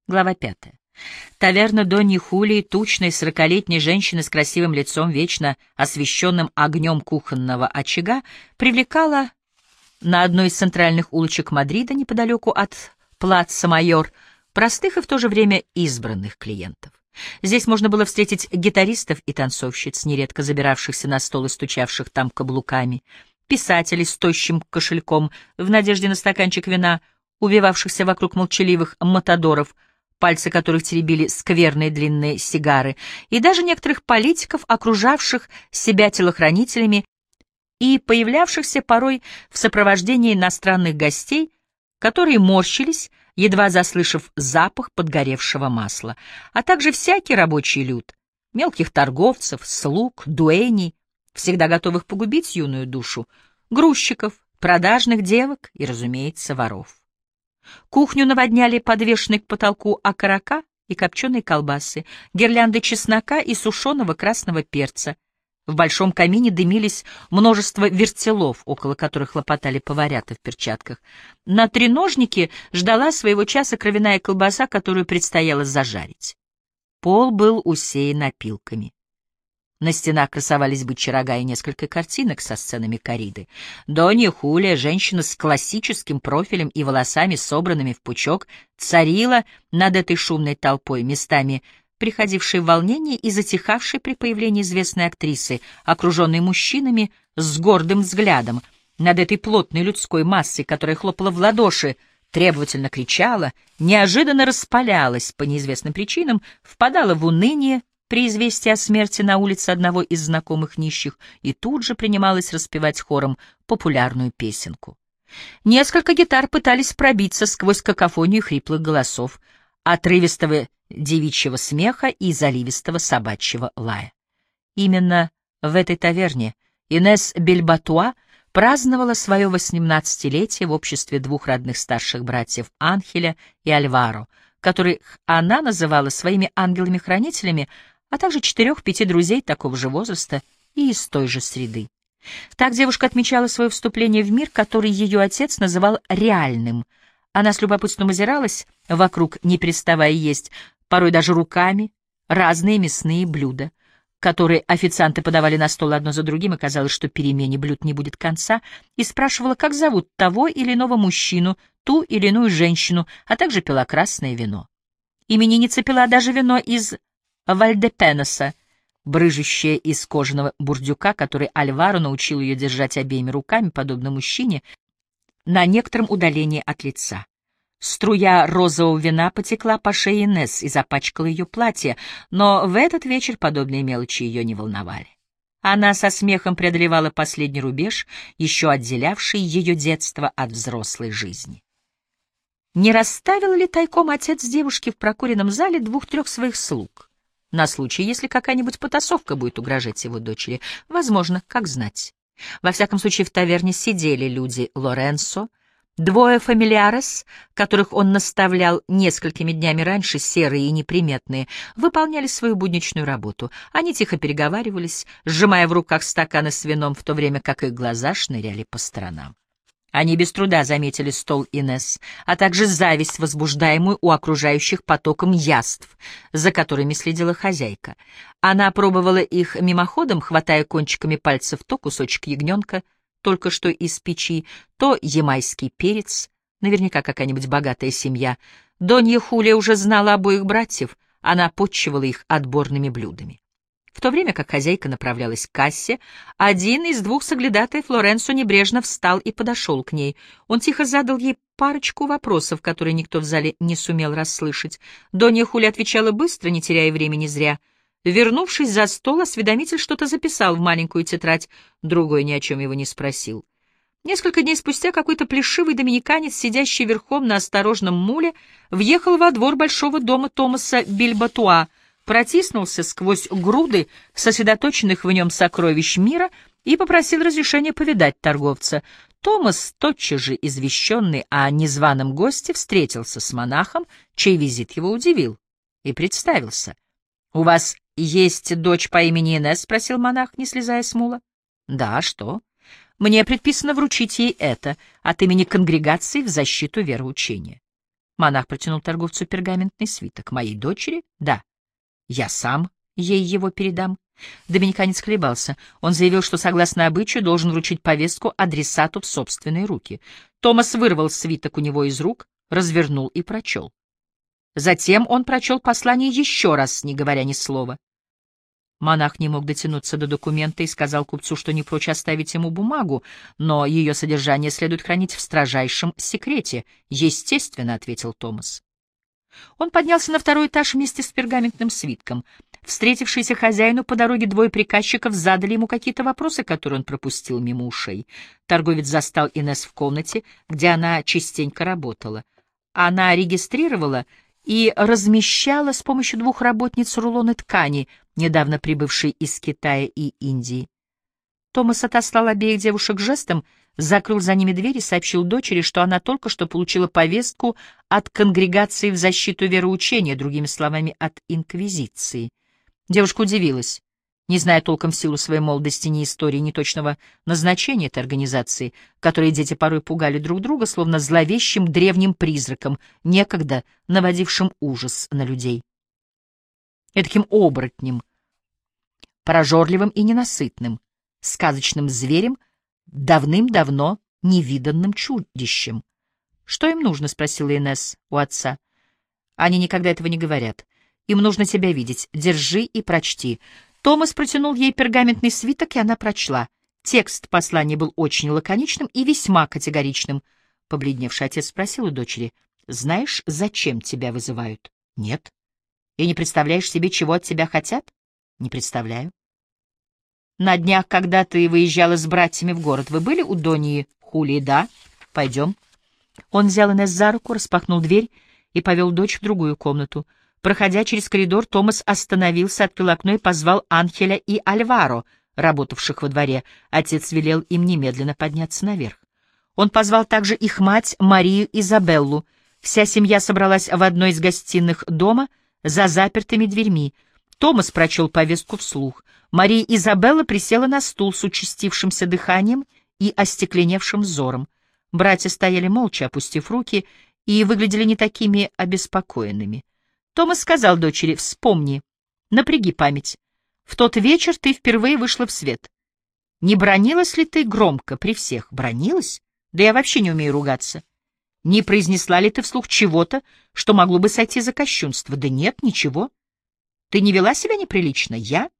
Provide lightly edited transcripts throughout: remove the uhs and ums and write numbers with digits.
Глава 5. Таверна Доньи Хулии, тучной сорокалетней женщины с красивым лицом, вечно освещенным огнем кухонного очага, привлекала на одной из центральных улочек Мадрида, неподалеку от Плаца-Майор, простых и в то же время избранных клиентов. Здесь можно было встретить гитаристов и танцовщиц, нередко забиравшихся на стол и стучавших там каблуками, писателей с тощим кошельком в надежде на стаканчик вина, увивавшихся вокруг молчаливых матадоров, пальцы которых теребили скверные длинные сигары, и даже некоторых политиков, окружавших себя телохранителями и появлявшихся порой в сопровождении иностранных гостей, которые морщились, едва заслышав запах подгоревшего масла, а также всякий рабочий люд, мелких торговцев, слуг, дуэней, всегда готовых погубить юную душу, грузчиков, продажных девок и, разумеется, воров. Кухню наводняли подвешенные к потолку окорока и копченые колбасы, гирлянды чеснока и сушеного красного перца. В большом камине дымились множество вертелов, около которых хлопотали поварята в перчатках. На треножнике ждала своего часа кровяная колбаса, которую предстояло зажарить. Пол был усеян опилками. На стенах красовались бычьи рога и несколько картинок со сценами корриды. Донья Хулия, женщина с классическим профилем и волосами, собранными в пучок, царила над этой шумной толпой, местами приходившей в волнение и затихавшей при появлении известной актрисы, окруженной мужчинами с гордым взглядом, над этой плотной людской массой, которая хлопала в ладоши, требовательно кричала, неожиданно распалялась по неизвестным причинам, впадала в уныние при известии о смерти на улице одного из знакомых нищих и тут же принималась распевать хором популярную песенку. Несколько гитар пытались пробиться сквозь какофонию хриплых голосов, отрывистого девичьего смеха и заливистого собачьего лая. Именно в этой таверне Инесс Бельбатуа праздновала свое 18-летие в обществе двух родных старших братьев Анхеля и Альваро, которых она называла своими ангелами-хранителями, а также 4-5 друзей такого же возраста и из той же среды. Так девушка отмечала свое вступление в мир, который ее отец называл реальным. Она с любопытством озиралась вокруг, не переставая есть, порой даже руками, разные мясные блюда, которые официанты подавали на стол одно за другим, и казалось, что перемене блюд не будет конца, и спрашивала, как зовут того или иного мужчину, ту или иную женщину, а также пила красное вино. Именинница пила даже вино из Вальдепеноса, брыжущее из кожаного бурдюка, который Альваро научил ее держать обеими руками, подобно мужчине, на некотором удалении от лица. Струя розового вина потекла по шее Инесс и запачкала ее платье, но в этот вечер подобные мелочи ее не волновали. Она со смехом преодолевала последний рубеж, еще отделявший ее детство от взрослой жизни. Не расставил ли тайком отец девушки в прокуренном зале 2-3 своих слуг? На случай, если какая-нибудь потасовка будет угрожать его дочери. Возможно, как знать. Во всяком случае, в таверне сидели люди Лоренцо, 2 фамильярес, которых он наставлял несколькими днями раньше, серые и неприметные, выполняли свою будничную работу. Они тихо переговаривались, сжимая в руках стаканы с вином, в то время как их глаза шныряли по сторонам. Они без труда заметили стол Инесс, а также зависть, возбуждаемую у окружающих потоком яств, за которыми следила хозяйка. Она пробовала их мимоходом, хватая кончиками пальцев то кусочек ягненка, только что из печи, то ямайский перец, наверняка какая-нибудь богатая семья. Донья Хулия уже знала обоих братьев, она потчевала их отборными блюдами. В то время как хозяйка направлялась к кассе, один из 2 соглядатаев Лоренцо небрежно встал и подошел к ней. Он тихо задал ей парочку вопросов, которые никто в зале не сумел расслышать. Донья Хулия отвечала быстро, не теряя времени зря. Вернувшись за стол, осведомитель что-то записал в маленькую тетрадь, другой ни о чем его не спросил. Несколько дней спустя какой-то плешивый доминиканец, сидящий верхом на осторожном муле, въехал во двор большого дома Томаса Бельбатуа, протиснулся сквозь груды сосредоточенных в нем сокровищ мира и попросил разрешения повидать торговца. Томас, тотчас же извещенный о незваном госте, встретился с монахом, чей визит его удивил, и представился. — У вас есть дочь по имени Инесс? — спросил монах, не слезая с мула. — Да, что? — Мне предписано вручить ей это от имени конгрегации в защиту вероучения. Монах протянул торговцу пергаментный свиток. «Моей дочери? Да. Я сам ей его передам». Доминиканец колебался. Он заявил, что, согласно обычаю, должен вручить повестку адресату в собственные руки. Томас вырвал свиток у него из рук, развернул и прочел. Затем он прочел послание еще раз, не говоря ни слова. Монах не мог дотянуться до документа и сказал купцу, что не прочь оставить ему бумагу, но ее содержание следует хранить в строжайшем секрете. «Естественно», — ответил Томас. Он поднялся на второй этаж вместе с пергаментным свитком. Встретившиеся хозяину по дороге двое приказчиков задали ему какие-то вопросы, которые он пропустил мимо ушей. Торговец застал Инесс в комнате, где она частенько работала. Она регистрировала и размещала с помощью двух работниц рулоны ткани, недавно прибывшей из Китая и Индии. Томас отослал обеих девушек жестом, закрыл за ними дверь и сообщил дочери, что она только что получила повестку от Конгрегации в защиту вероучения, другими словами, от Инквизиции. Девушка удивилась, не зная толком в силу своей молодости ни истории, ни точного назначения этой организации, которой дети порой пугали друг друга, словно зловещим древним призраком, некогда наводившим ужас на людей. Эдаким оборотнем, прожорливым и ненасытным, сказочным зверем, давным-давно невиданным чудищем. «Что им нужно?» — спросила Инесс у отца. «Они никогда этого не говорят. Им нужно тебя видеть. Держи и прочти». Томас протянул ей пергаментный свиток, и она прочла. Текст послания был очень лаконичным и весьма категоричным. Побледневший отец спросил у дочери: «Знаешь, зачем тебя вызывают?» «Нет». «И не представляешь себе, чего от тебя хотят?» «Не представляю». «На днях, когда ты выезжала с братьями в город, вы были у Доньи Хулии?» «Да». «Пойдем». Он взял Инесс за руку, распахнул дверь и повел дочь в другую комнату. Проходя через коридор, Томас остановился, открыл окно и позвал Анхеля и Альваро, работавших во дворе. Отец велел им немедленно подняться наверх. Он позвал также их мать Марию Изабеллу. Вся семья собралась в одной из гостиных дома за запертыми дверьми. Томас прочел повестку вслух. Мария Изабелла присела на стул с участившимся дыханием и остекленевшим взором. Братья стояли молча, опустив руки, и выглядели не такими обеспокоенными. Томас сказал дочери: «Вспомни, напряги память. В тот вечер ты впервые вышла в свет. Не бранилась ли ты громко при всех?» «Бранилась? Да я вообще не умею ругаться». «Не произнесла ли ты вслух чего-то, что могло бы сойти за кощунство?» «Да нет, ничего». «Ты не вела себя неприлично?» «Я?»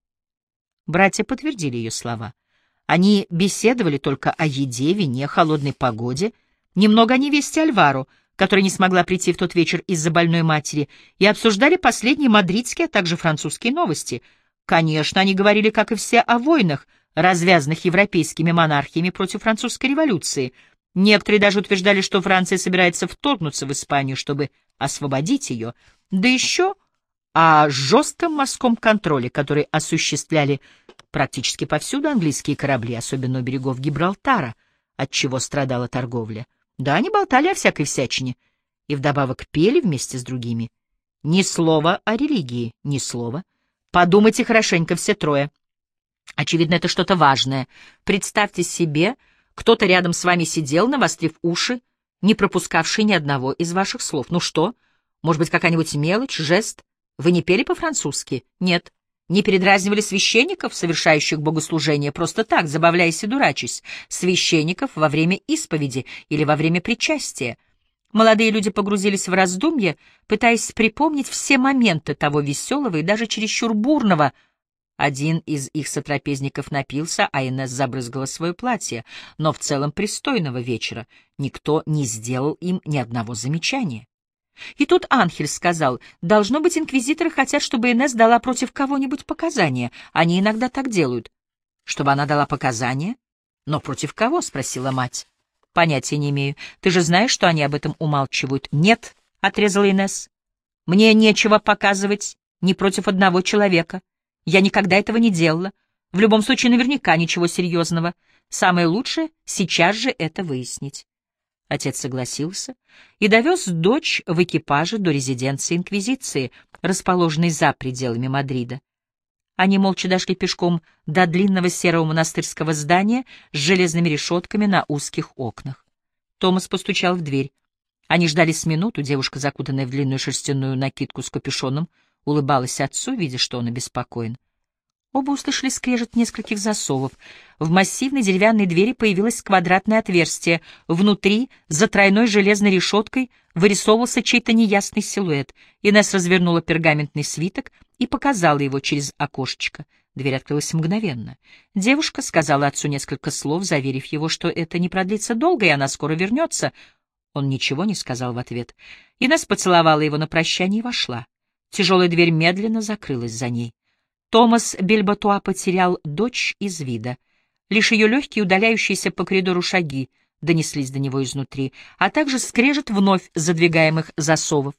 Братья подтвердили ее слова. Они беседовали только о еде, вине, холодной погоде, немного о невесте Альваро, которая не смогла прийти в тот вечер из-за больной матери, и обсуждали последние мадридские, а также французские новости. Конечно, они говорили, как и все, о войнах, развязанных европейскими монархиями против французской революции. Некоторые даже утверждали, что Франция собирается вторгнуться в Испанию, чтобы освободить ее, да еще о жестком морском контроле, который осуществляли практически повсюду английские корабли, особенно у берегов Гибралтара, от чего страдала торговля. Да, они болтали о всякой всячине и вдобавок пели вместе с другими. Ни слова о религии, ни слова. Подумайте хорошенько все трое. Очевидно, это что-то важное. Представьте себе, кто-то рядом с вами сидел, навострив уши, не пропускавший ни одного из ваших слов. Ну что? Может быть, какая-нибудь мелочь, жест? Вы не пели по-французски? Нет. Не передразнивали священников, совершающих богослужение, просто так, забавляясь и дурачась, священников во время исповеди или во время причастия. Молодые люди погрузились в раздумье, пытаясь припомнить все моменты того веселого и даже чересчур бурного. Один из их сотрапезников напился, а Инесс забрызгала свое платье, но в целом пристойного вечера никто не сделал им ни одного замечания. И тут Анхель сказал: «Должно быть, инквизиторы хотят, чтобы Инесс дала против кого-нибудь показания. Они иногда так делают». «Чтобы она дала показания? Но против кого?» — спросила мать. «Понятия не имею. Ты же знаешь, что они об этом умалчивают». «Нет», — отрезала Инесс. «Мне нечего показывать ни против одного человека. Я никогда этого не делала. В любом случае, наверняка ничего серьезного. Самое лучшее — сейчас же это выяснить». Отец согласился и довез дочь в экипаже до резиденции Инквизиции, расположенной за пределами Мадрида. Они молча дошли пешком до длинного серого монастырского здания с железными решетками на узких окнах. Томас постучал в дверь. Они ждали с минуту, девушка, закутанная в длинную шерстяную накидку с капюшоном, улыбалась отцу, видя, что он обеспокоен. Оба услышали скрежет нескольких засовов. В массивной деревянной двери появилось квадратное отверстие. Внутри, за тройной железной решеткой, вырисовывался чей-то неясный силуэт. Инесс развернула пергаментный свиток и показала его через окошечко. Дверь открылась мгновенно. Девушка сказала отцу несколько слов, заверив его, что это не продлится долго, и она скоро вернется. Он ничего не сказал в ответ. Инесс поцеловала его на прощание и вошла. Тяжелая дверь медленно закрылась за ней. Томас Бельботуа потерял дочь из вида. Лишь ее легкие, удаляющиеся по коридору шаги донеслись до него изнутри, а также скрежет вновь задвигаемых засовов.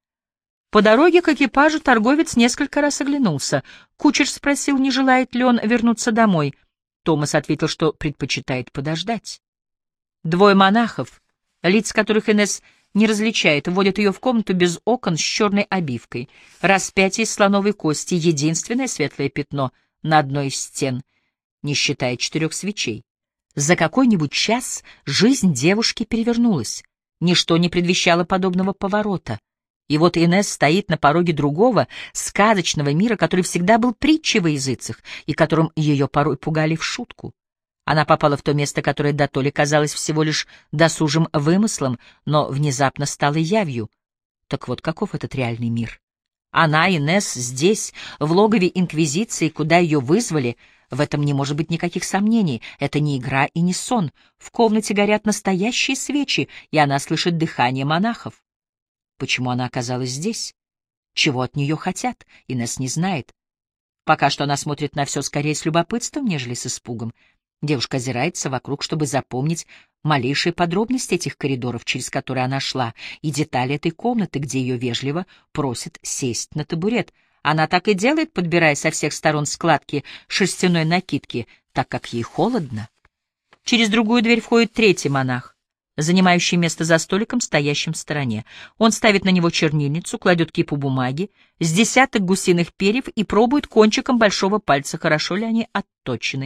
По дороге к экипажу торговец несколько раз оглянулся. Кучер спросил, не желает ли он вернуться домой. Томас ответил, что предпочитает подождать. Двое монахов, лиц которых Инесс не различает, вводят ее в комнату без окон с черной обивкой. Распятие из слоновой кости — единственное светлое пятно на одной из стен, не считая 4 свечей. За какой-нибудь час жизнь девушки перевернулась. Ничто не предвещало подобного поворота. И вот Инесс стоит на пороге другого, сказочного мира, который всегда был притчей во языцах и которым ее порой пугали в шутку. Она попала в то место, которое дотоле казалось всего лишь досужим вымыслом, но внезапно стало явью. Так вот, каков этот реальный мир? Она, Инесс, здесь, в логове Инквизиции, куда ее вызвали, в этом не может быть никаких сомнений. Это не игра и не сон. В комнате горят настоящие свечи, и она слышит дыхание монахов. Почему она оказалась здесь? Чего от нее хотят? Инесс не знает. Пока что она смотрит на все скорее с любопытством, нежели с испугом. Девушка озирается вокруг, чтобы запомнить малейшие подробности этих коридоров, через которые она шла, и детали этой комнаты, где ее вежливо просят сесть на табурет. Она так и делает, подбирая со всех сторон складки шерстяной накидки, так как ей холодно. Через другую дверь входит третий монах, занимающий место за столиком, стоящим в стороне. Он ставит на него чернильницу, кладет кипу бумаги, с десяток гусиных перьев и пробует кончиком большого пальца, хорошо ли они отточены.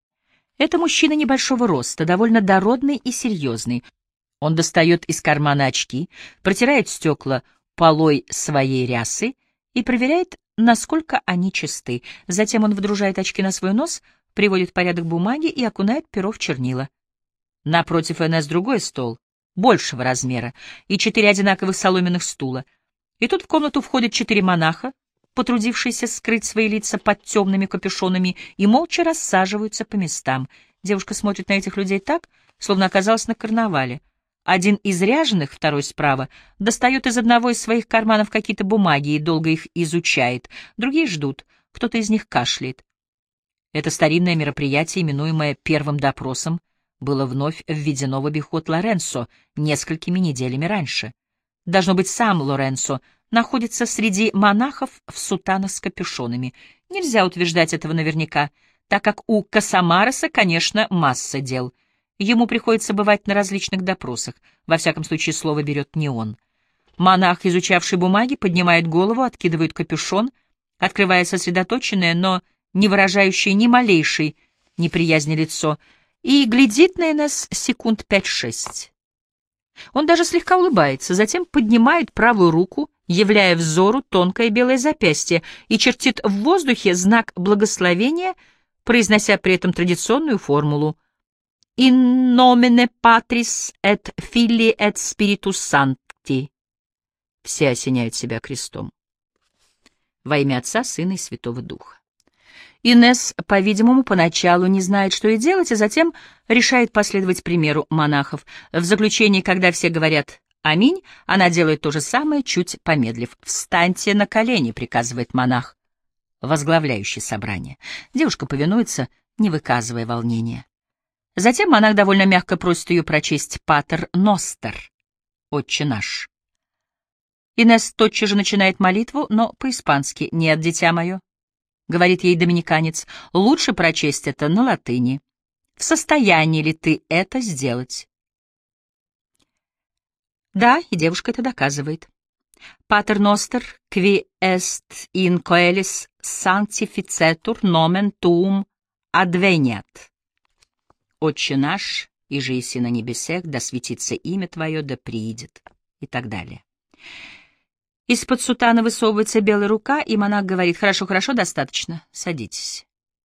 Это мужчина небольшого роста, довольно дородный и серьезный. Он достает из кармана очки, протирает стекла полой своей рясы и проверяет, насколько они чисты. Затем он водружает очки на свой нос, приводит в порядок бумаги и окунает перо в чернила. Напротив Инесс другой стол, большего размера, и 4 одинаковых соломенных стула. И тут в комнату входят 4 монаха, потрудившиеся скрыть свои лица под темными капюшонами, и молча рассаживаются по местам. Девушка смотрит на этих людей так, словно оказалась на карнавале. Один из ряженых, второй справа, достает из одного из своих карманов какие-то бумаги и долго их изучает. Другие ждут, кто-то из них кашляет. Это старинное мероприятие, именуемое первым допросом, было вновь введено в обиход Лоренцо несколькими неделями раньше. Должно быть, сам Лоренцо находится среди монахов в сутанах с капюшонами. Нельзя утверждать этого наверняка, так как у Касамареса, конечно, масса дел. Ему приходится бывать на различных допросах. Во всяком случае, слово берет не он. Монах, изучавший бумаги, поднимает голову, откидывает капюшон, открывая сосредоточенное, но не выражающее ни малейшей неприязни лицо, и глядит на Инесс секунд 5-6. Он даже слегка улыбается, затем поднимает правую руку, являя взору тонкое белое запястье, и чертит в воздухе знак благословения, произнося при этом традиционную формулу «In nomine Patris et Filii et Spiritus Sancti». Все осеняют себя крестом. Во имя Отца, Сына и Святого Духа. Инесс, по-видимому, поначалу не знает, что и делать, а затем решает последовать примеру монахов. В заключении, когда все говорят «Аминь», она делает то же самое, чуть помедлив. «Встаньте на колени», — приказывает монах, возглавляющий собрание. Девушка повинуется, не выказывая волнения. Затем монах довольно мягко просит ее прочесть «Патер Ностер», «Отче наш». Инесс тотчас же начинает молитву, но по-испански «Нет, дитя мое», — говорит ей доминиканец, — лучше прочесть это на латыни. В состоянии ли ты это сделать? Да, и девушка это доказывает. Pater noster, qui est in coelis sanctificetur nomen tuum adveniat. Отче наш, иже еси на небесех, да светится имя Твое, да приидет. и так далее. Из-под сутана высовывается белая рука, и монах говорит: «Хорошо, хорошо, достаточно, садитесь».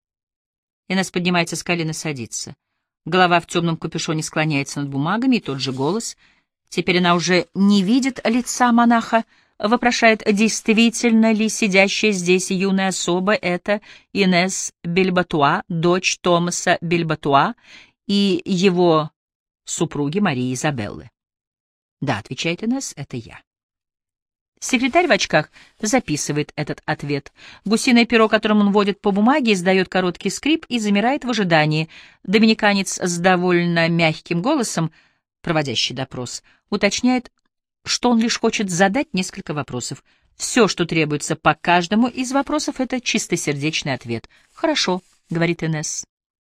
Инесс поднимается с колен и садится. Голова в темном капюшоне склоняется над бумагами, и тот же голос. Теперь она уже не видит лица монаха, вопрошает, действительно ли сидящая здесь юная особа — это Инесс Бельбатуа, дочь Томаса Бельбатуа и его супруги Марии Изабеллы. «Да», — отвечает Инесс, — «это я». Секретарь в очках записывает этот ответ. Гусиное перо, которым он водит по бумаге, издает короткий скрип и замирает в ожидании. Доминиканец с довольно мягким голосом, проводящий допрос, уточняет, что он лишь хочет задать несколько вопросов. Все, что требуется по каждому из вопросов, — это чистосердечный ответ. «Хорошо», — говорит Инесс.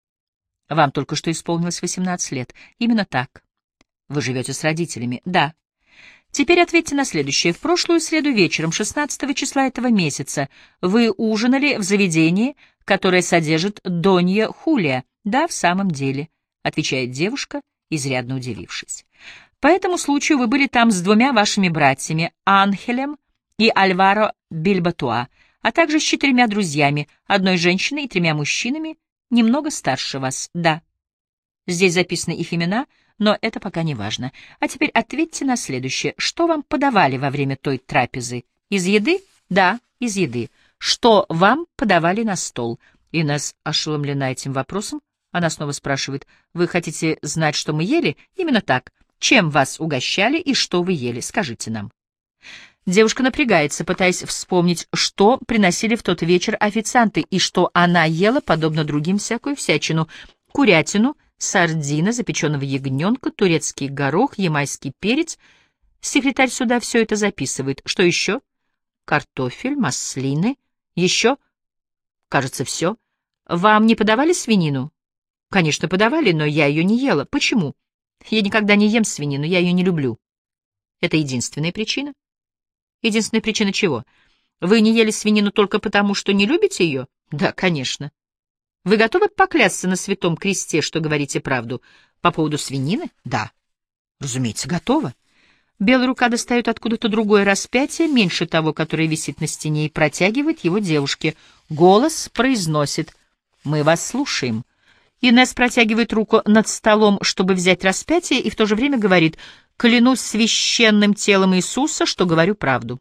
«Вам только что исполнилось 18 лет. Именно так. Вы живете с родителями?» «Да». Теперь ответьте на следующее. В прошлую среду вечером, 16 числа этого месяца, вы ужинали в заведении, которое содержит Донья Хулия? Да, в самом деле, отвечает девушка, изрядно удивившись. По этому случаю вы были там с двумя вашими братьями, Анхелем и Альваро Бильбатуа, а также с 4 друзьями, одной женщиной и 3 мужчинами, немного старше вас. Да. Здесь записаны их имена, но это пока не важно. А теперь ответьте на следующее. Что вам подавали во время той трапезы? Из еды? Да, из еды. Что вам подавали на стол? Инесс ошеломлена этим вопросом. Она снова спрашивает: вы хотите знать, что мы ели? Именно так. Чем вас угощали и что вы ели? Скажите нам. Девушка напрягается, пытаясь вспомнить, что приносили в тот вечер официанты и что она ела, подобно другим, всякую всячину: курятину, сардина, запеченного ягненка, турецкий горох, ямайский перец. Секретарь суда все это записывает. Что еще? Картофель, маслины. Еще? Кажется, все. Вам не подавали свинину? Конечно, подавали, но я ее не ела. Почему? Я никогда не ем свинину, я ее не люблю. Это единственная причина? Единственная причина чего? Вы не ели свинину только потому, что не любите ее? Да, конечно. Вы готовы поклясться на святом кресте, что говорите правду? По поводу свинины? Да. Разумеется, готова. Белая рука достает откуда-то другое распятие, меньше того, которое висит на стене, и протягивает его девушке. Голос произносит: «Мы вас слушаем». Инесс протягивает руку над столом, чтобы взять распятие, и в то же время говорит: «Клянусь священным телом Иисуса, что говорю правду».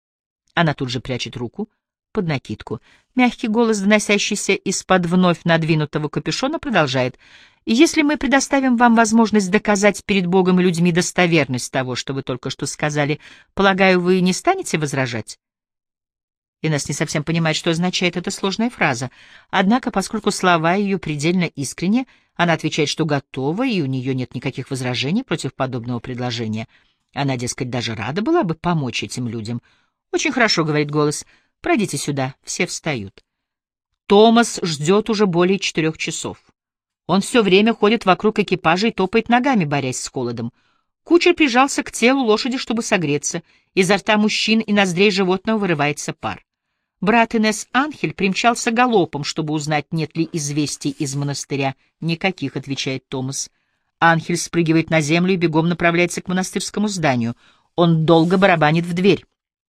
Она тут же прячет руку под накидку. Мягкий голос, доносящийся из-под вновь надвинутого капюшона, продолжает: «Если мы предоставим вам возможность доказать перед Богом и людьми достоверность того, что вы только что сказали, полагаю, вы не станете возражать?» Инесс не совсем понимает, что означает эта сложная фраза. Однако, поскольку слова ее предельно искренни, она отвечает, что готова, и у нее нет никаких возражений против подобного предложения. Она, дескать, даже рада была бы помочь этим людям. «Очень хорошо», — говорит голос. «Пройдите сюда». Все встают. Томас ждет уже более 4 часов. Он все время ходит вокруг экипажа и топает ногами, борясь с холодом. Кучер прижался к телу лошади, чтобы согреться. Изо рта мужчин и ноздрей животного вырывается пар. Брат Инесс Анхель примчался галопом, чтобы узнать, нет ли известий из монастыря. «Никаких», — отвечает Томас. Анхель спрыгивает на землю и бегом направляется к монастырскому зданию. Он долго барабанит в дверь.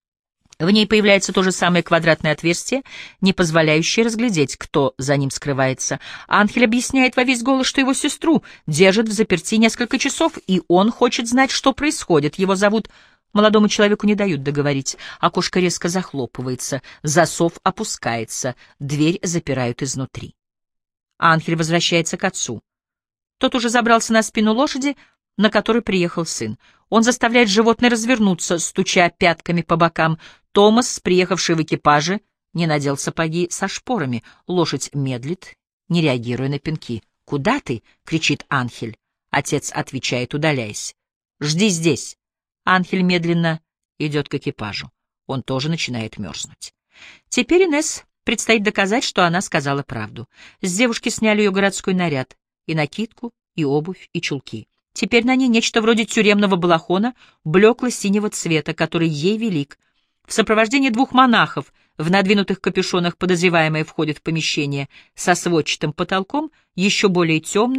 В ней появляется то же самое квадратное отверстие, не позволяющее разглядеть, кто за ним скрывается. Анхель объясняет во весь голос, что его сестру держат в заперти несколько часов, и он хочет знать, что происходит. Его зовут... Молодому человеку не дают договорить. Окошко резко захлопывается, засов опускается, дверь запирают изнутри. Анхель возвращается к отцу. Тот уже забрался на спину лошади, на которой приехал сын. Он заставляет животное развернуться, стуча пятками по бокам. Томас, приехавший в экипаже, не надел сапоги со шпорами. Лошадь медлит, не реагируя на пинки. «Куда ты?» — кричит Анхель. Отец отвечает, удаляясь. «Жди здесь». Анхель медленно идет к экипажу. Он тоже начинает мерзнуть. Теперь Инесс предстоит доказать, что она сказала правду. С девушки сняли ее городской наряд, и накидку, и обувь, и чулки. Теперь на ней нечто вроде тюремного балахона, блекло-синего цвета, который ей велик. В сопровождении 2 монахов в надвинутых капюшонах подозреваемая входит в помещение со сводчатым потолком, еще более темное,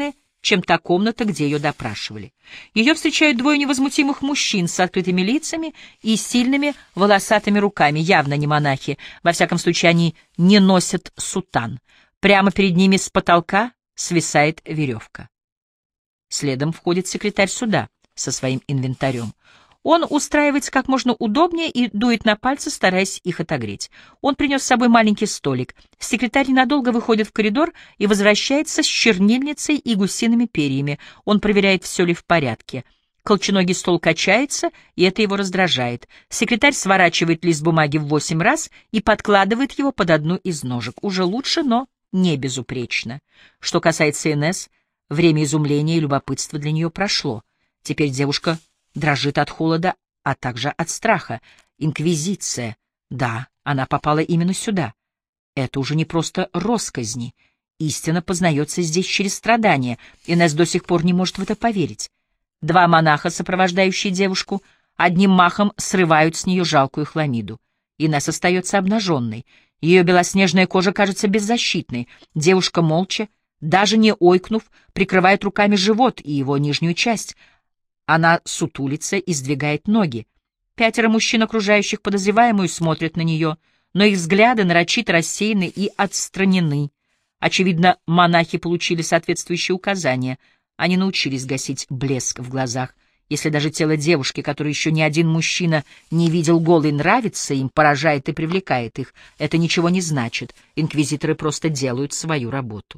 чем та комната, где ее допрашивали. Ее встречают двое невозмутимых мужчин с открытыми лицами и сильными волосатыми руками, явно не монахи, во всяком случае они не носят сутан. Прямо перед ними с потолка свисает веревка. Следом входит секретарь суда со своим инвентарем. Он устраивается как можно удобнее и дует на пальцы, стараясь их отогреть. Он принес с собой маленький столик. Секретарь ненадолго выходит в коридор и возвращается с чернильницей и гусиными перьями. Он проверяет, все ли в порядке. Колченогий стол качается, и это его раздражает. Секретарь сворачивает лист бумаги в 8 раз и подкладывает его под одну из ножек. Уже лучше, но не безупречно. Что касается Инесс, время изумления и любопытства для нее прошло. Теперь девушка дрожит от холода, а также от страха. Инквизиция. Да, она попала именно сюда. Это уже не просто росказни. Истина познается здесь через страдания. Инесс до сих пор не может в это поверить. Два монаха, сопровождающие девушку, одним махом срывают с нее жалкую хламиду. Инесс остается обнаженной. Ее белоснежная кожа кажется беззащитной. Девушка молча, даже не ойкнув, прикрывает руками живот и его нижнюю часть. Она сутулится и сдвигает ноги. 5 мужчин, окружающих подозреваемую, смотрят на нее, но их взгляды нарочито рассеяны и отстранены. Очевидно, монахи получили соответствующие указания. Они научились гасить блеск в глазах. Если даже тело девушки, которую еще ни один мужчина не видел голой, нравится им, поражает и привлекает их, это ничего не значит. Инквизиторы просто делают свою работу.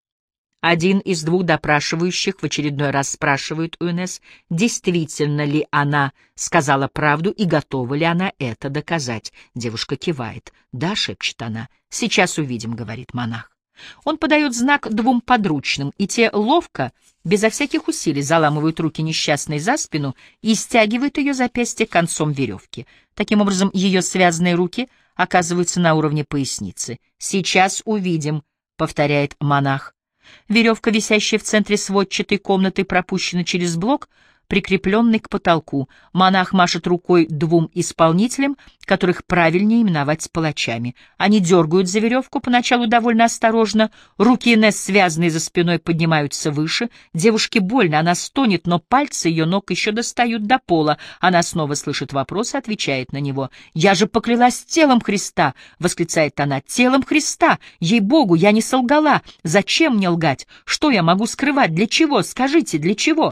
Один из двух допрашивающих в очередной раз спрашивает у Инесс, действительно ли она сказала правду и готова ли она это доказать. Девушка кивает. «Да», — шепчет она, — «сейчас увидим», — говорит монах. Он подает знак 2 подручным, и те ловко, безо всяких усилий, заламывают руки несчастной за спину и стягивают ее запястье концом веревки. Таким образом, ее связанные руки оказываются на уровне поясницы. «Сейчас увидим», — повторяет монах. Веревка, висящая в центре сводчатой комнаты, пропущена через блок, прикрепленный к потолку. Монах машет рукой 2 исполнителям, которых правильнее именовать палачами. Они дергают за веревку, поначалу довольно осторожно. Руки Инесс, связанные за спиной, поднимаются выше. Девушке больно, она стонет, но пальцы ее ног еще достают до пола. Она снова слышит вопрос и отвечает на него. «Я же поклялась телом Христа!» — восклицает она. «Телом Христа! Ей-богу, я не солгала! Зачем мне лгать? Что я могу скрывать? Для чего? Скажите, для чего?»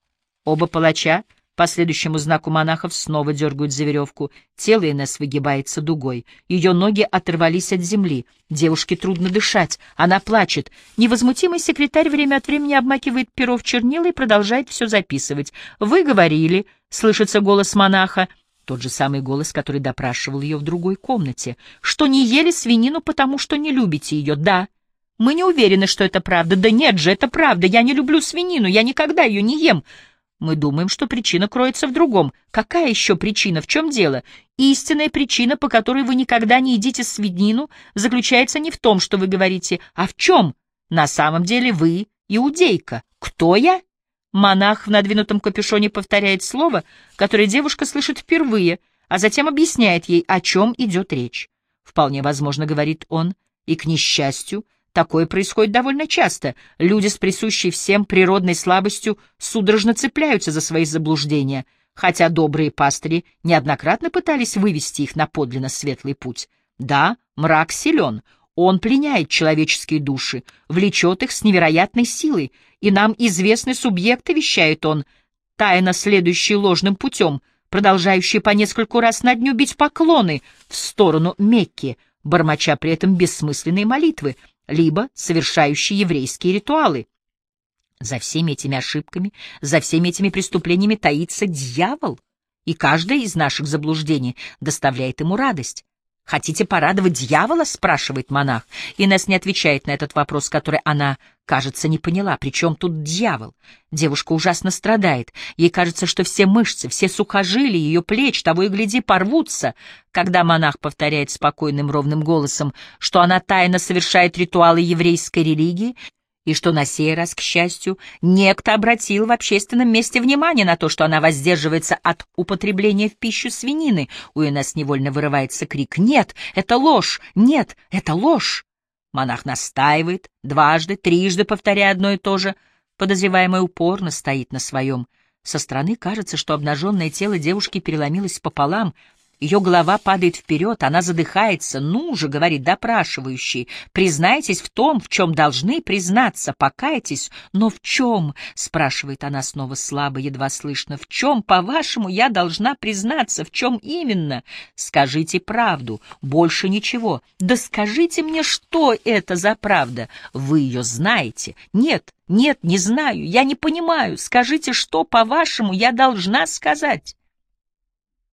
Оба палача, по следующему знаку монахов, снова дергают за веревку. Тело Инесс выгибается дугой. Ее ноги оторвались от земли. Девушке трудно дышать. Она плачет. Невозмутимый секретарь время от времени обмакивает перо в чернила и продолжает все записывать. «Вы говорили», — слышится голос монаха, тот же самый голос, который допрашивал ее в другой комнате, «что не ели свинину, потому что не любите ее». «Да». «Мы не уверены, что это правда». «Да нет же, это правда. Я не люблю свинину. Я никогда ее не ем». «Мы думаем, что причина кроется в другом». «Какая еще причина? В чем дело?» «Истинная причина, по которой вы никогда не едите свинину, заключается не в том, что вы говорите, а в чем? На самом деле вы иудейка». «Кто я?» Монах в надвинутом капюшоне повторяет слово, которое девушка слышит впервые, а затем объясняет ей, о чем идет речь. «Вполне возможно, — говорит он, — и, к несчастью, такое происходит довольно часто. Люди с присущей всем природной слабостью судорожно цепляются за свои заблуждения, хотя добрые пастыри неоднократно пытались вывести их на подлинно светлый путь. Да, мрак силен, он пленяет человеческие души, влечет их с невероятной силой, и нам известны субъекты, вещает он, тайно следующие ложным путем, продолжающие по нескольку раз на дню бить поклоны в сторону Мекки, бормоча при этом бессмысленные молитвы, либо совершающие еврейские ритуалы. За всеми этими ошибками, за всеми этими преступлениями таится дьявол, и каждое из наших заблуждений доставляет ему радость. «Хотите порадовать дьявола?» — спрашивает монах. Инесс не отвечает на этот вопрос, который она, кажется, не поняла. Причем тут дьявол? Девушка ужасно страдает. Ей кажется, что все мышцы, все сухожилия ее плеч, того и гляди, порвутся. Когда монах повторяет спокойным ровным голосом, что она тайно совершает ритуалы еврейской религии, и что на сей раз, к счастью, некто обратил в общественном месте внимание на то, что она воздерживается от употребления в пищу свинины. У Инесс невольно вырывается крик: «Нет, это ложь! Нет, это ложь!» Монах настаивает, дважды, трижды повторяя одно и то же. Подозреваемая упорно стоит на своем. Со стороны кажется, что обнаженное тело девушки переломилось пополам. Ее голова падает вперед, она задыхается. «Ну же», — говорит допрашивающий, — «признайтесь в том, в чем должны признаться, покайтесь». «Но в чем?» — спрашивает она снова слабо, едва слышно. «В чем, по-вашему, я должна признаться? В чем именно? Скажите правду, больше ничего. Да скажите мне, что это за правда? Вы ее знаете?» «Нет, нет, не знаю, я не понимаю. Скажите, что, по-вашему, я должна сказать?»